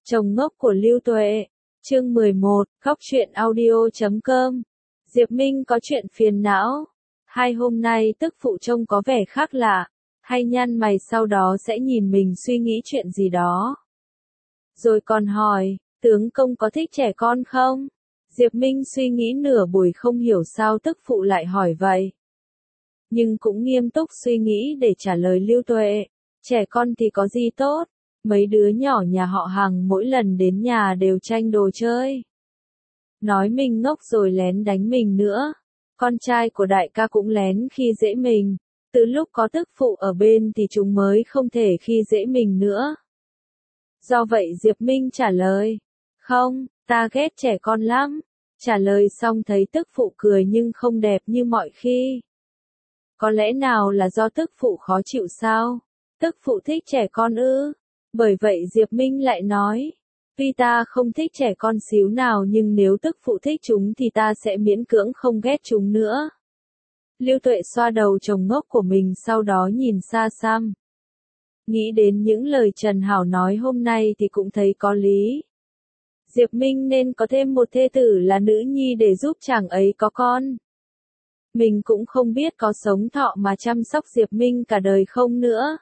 Chồng ngốc của Lưu Tuệ. Chương 11, Góc truyện audio.com. Diệp Minh có chuyện phiền não. Hai hôm nay tức phụ trông có vẻ khác lạ, hay nhăn mày sau đó sẽ nhìn mình suy nghĩ chuyện gì đó. Rồi còn hỏi, tướng công có thích trẻ con không? Diệp Minh suy nghĩ nửa buổi không hiểu sao tức phụ lại hỏi vậy. Nhưng cũng nghiêm túc suy nghĩ để trả lời Lưu Tuệ, trẻ con thì có gì tốt, mấy đứa nhỏ nhà họ Hằng mỗi lần đến nhà đều tranh đồ chơi. Nói mình ngốc rồi lén đánh mình nữa, con trai của đại ca cũng lén khi dễ mình, từ lúc có tức phụ ở bên thì chúng mới không thể khi dễ mình nữa. Do vậy Diệp Minh trả lời, không, ta ghét trẻ con lắm. Trả lời xong thấy tức phụ cười nhưng không đẹp như mọi khi. Có lẽ nào là do tức phụ khó chịu sao? Tức phụ thích trẻ con ư? Bởi vậy Diệp Minh lại nói, tuy ta không thích trẻ con xíu nào nhưng nếu tức phụ thích chúng thì ta sẽ miễn cưỡng không ghét chúng nữa. Lưu Tuệ xoa đầu chồng ngốc của mình sau đó nhìn xa xăm. Nghĩ đến những lời Trần Hảo nói hôm nay thì cũng thấy có lý. Diệp Minh nên có thêm một thê tử là nữ nhi để giúp chàng ấy có con. Mình cũng không biết có sống thọ mà chăm sóc Diệp Minh cả đời không nữa.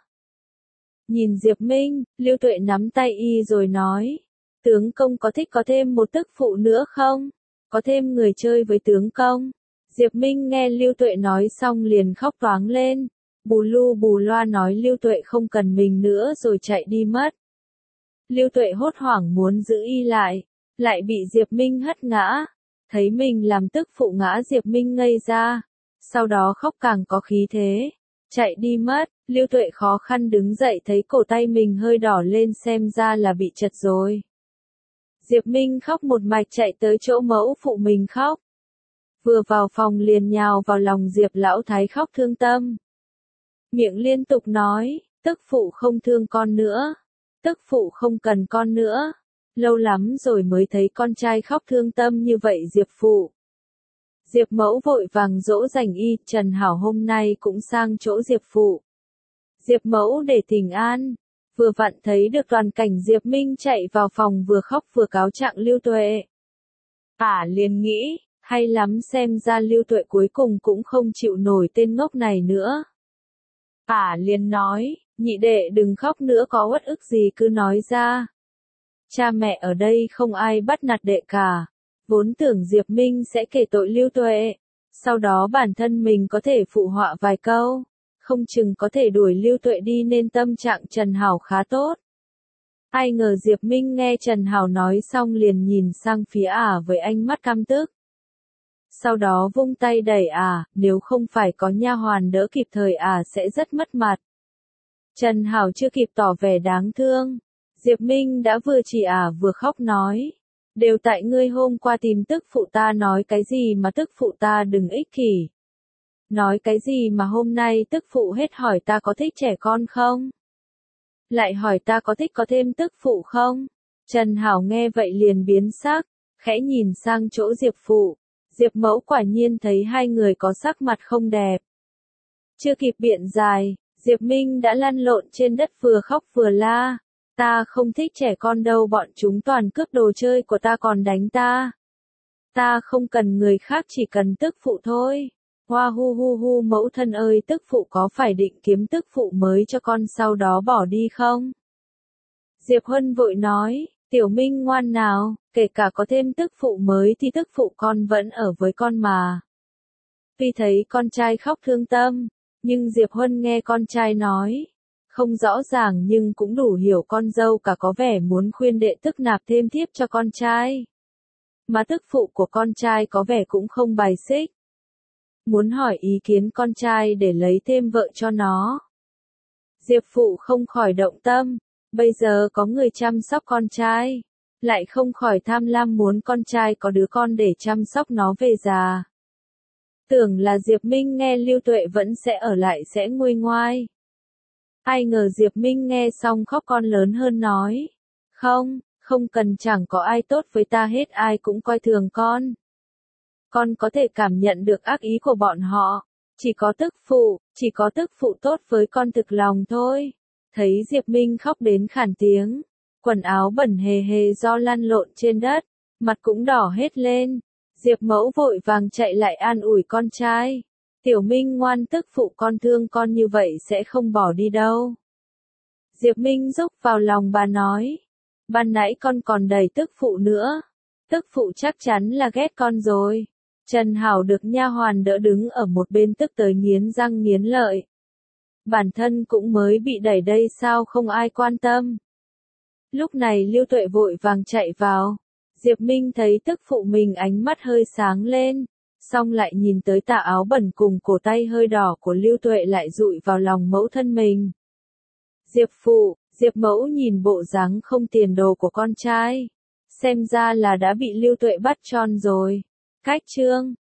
Nhìn Diệp Minh, Lưu Tuệ nắm tay y rồi nói, tướng công có thích có thêm một tức phụ nữa không? Có thêm người chơi với tướng công? Diệp Minh nghe Lưu Tuệ nói xong liền khóc toáng lên, bù lu bù loa nói Lưu Tuệ không cần mình nữa rồi chạy đi mất. Lưu Tuệ hốt hoảng muốn giữ y lại bị Diệp Minh hất ngã, thấy mình làm tức phụ ngã Diệp Minh ngây ra, sau đó khóc càng có khí thế, chạy đi mất. Lưu Tuệ khó khăn đứng dậy thấy cổ tay mình hơi đỏ lên xem ra là bị trật rồi. Diệp Minh khóc một mạch chạy tới chỗ mẫu phụ mình khóc. Vừa vào phòng liền nhào vào lòng Diệp lão thái khóc thương tâm. Miệng liên tục nói, tức phụ không thương con nữa, tức phụ không cần con nữa. Lâu lắm rồi mới thấy con trai khóc thương tâm như vậy Diệp phụ. Diệp mẫu vội vàng dỗ dành y, Trần Hảo hôm nay cũng sang chỗ Diệp phụ. Diệp mẫu để thỉnh an, vừa vặn thấy được toàn cảnh Diệp Minh chạy vào phòng vừa khóc vừa cáo trạng Lưu Tuệ. Liền nghĩ, hay lắm xem ra Lưu Tuệ cuối cùng cũng không chịu nổi tên ngốc này nữa. Liền nói, nhị đệ đừng khóc nữa có uất ức gì cứ nói ra. Cha mẹ ở đây không ai bắt nạt đệ cả, vốn tưởng Diệp Minh sẽ kể tội Lưu Tuệ, sau đó bản thân mình có thể phụ họa vài câu. Không chừng có thể đuổi Lưu Tuệ đi nên tâm trạng Trần Hảo khá tốt. Ai ngờ Diệp Minh nghe Trần Hảo nói xong liền nhìn sang phía với ánh mắt căm tức. Sau đó vung tay đẩy nếu không phải có nha hoàn đỡ kịp thời sẽ rất mất mặt. Trần Hảo chưa kịp tỏ vẻ đáng thương. Diệp Minh đã vừa chỉ vừa khóc nói. Đều tại ngươi hôm qua tìm tức phụ ta nói cái gì mà tức phụ ta đừng ích kỷ. Nói cái gì mà hôm nay tức phụ hết hỏi ta có thích trẻ con không? Lại hỏi ta có thích có thêm tức phụ không? Trần Hảo nghe vậy liền biến sắc, khẽ nhìn sang chỗ Diệp phụ. Diệp mẫu quả nhiên thấy hai người có sắc mặt không đẹp. Chưa kịp biện giải, Diệp Minh đã lăn lộn trên đất vừa khóc vừa la. Ta không thích trẻ con đâu, bọn chúng toàn cướp đồ chơi của ta còn đánh ta. Ta không cần người khác chỉ cần tức phụ thôi. Hoa hu hu hu mẫu thân ơi, tức phụ có phải định kiếm tức phụ mới cho con sau đó bỏ đi không? Diệp Huân vội nói, Tiểu Minh ngoan nào, kể cả có thêm tức phụ mới thì tức phụ con vẫn ở với con mà. Tuy thấy con trai khóc thương tâm, nhưng Diệp Huân nghe con trai nói, không rõ ràng nhưng cũng đủ hiểu con dâu cả có vẻ muốn khuyên đệ tức nạp thêm thiếp cho con trai. Mà tức phụ của con trai có vẻ cũng không bài xích. Muốn hỏi ý kiến con trai để lấy thêm vợ cho nó. Diệp phụ không khỏi động tâm, bây giờ có người chăm sóc con trai, lại không khỏi tham lam muốn con trai có đứa con để chăm sóc nó về già. Tưởng là Diệp Minh nghe Lưu Tuệ vẫn sẽ ở lại sẽ nguôi ngoai. Ai ngờ Diệp Minh nghe xong khóc con lớn hơn nói, không cần, chẳng có ai tốt với ta hết, ai cũng coi thường con. Con có thể cảm nhận được ác ý của bọn họ, chỉ có tức phụ tốt với con thực lòng thôi. Thấy Diệp Minh khóc đến khản tiếng, quần áo bẩn hề hề do lăn lộn trên đất, mặt cũng đỏ hết lên. Diệp Mẫu vội vàng chạy lại an ủi con trai. Tiểu Minh ngoan, tức phụ con thương con như vậy sẽ không bỏ đi đâu. Diệp Minh rúc vào lòng bà nói. Ban nãy con còn đẩy tức phụ nữa. Tức phụ chắc chắn là ghét con rồi. Trần Hảo được nha hoàn đỡ đứng ở một bên tức tới nghiến răng nghiến lợi. Bản thân cũng mới bị đẩy đây sao không ai quan tâm. Lúc này Lưu Tuệ vội vàng chạy vào. Diệp Minh thấy tức phụ mình ánh mắt hơi sáng lên, xong lại nhìn tới tà áo bẩn cùng cổ tay hơi đỏ của Lưu Tuệ lại dụi vào lòng mẫu thân mình. Diệp phụ, Diệp Mẫu nhìn bộ dáng không tiền đồ của con trai. Xem ra là đã bị Lưu Tuệ bắt tròn rồi. Cách chương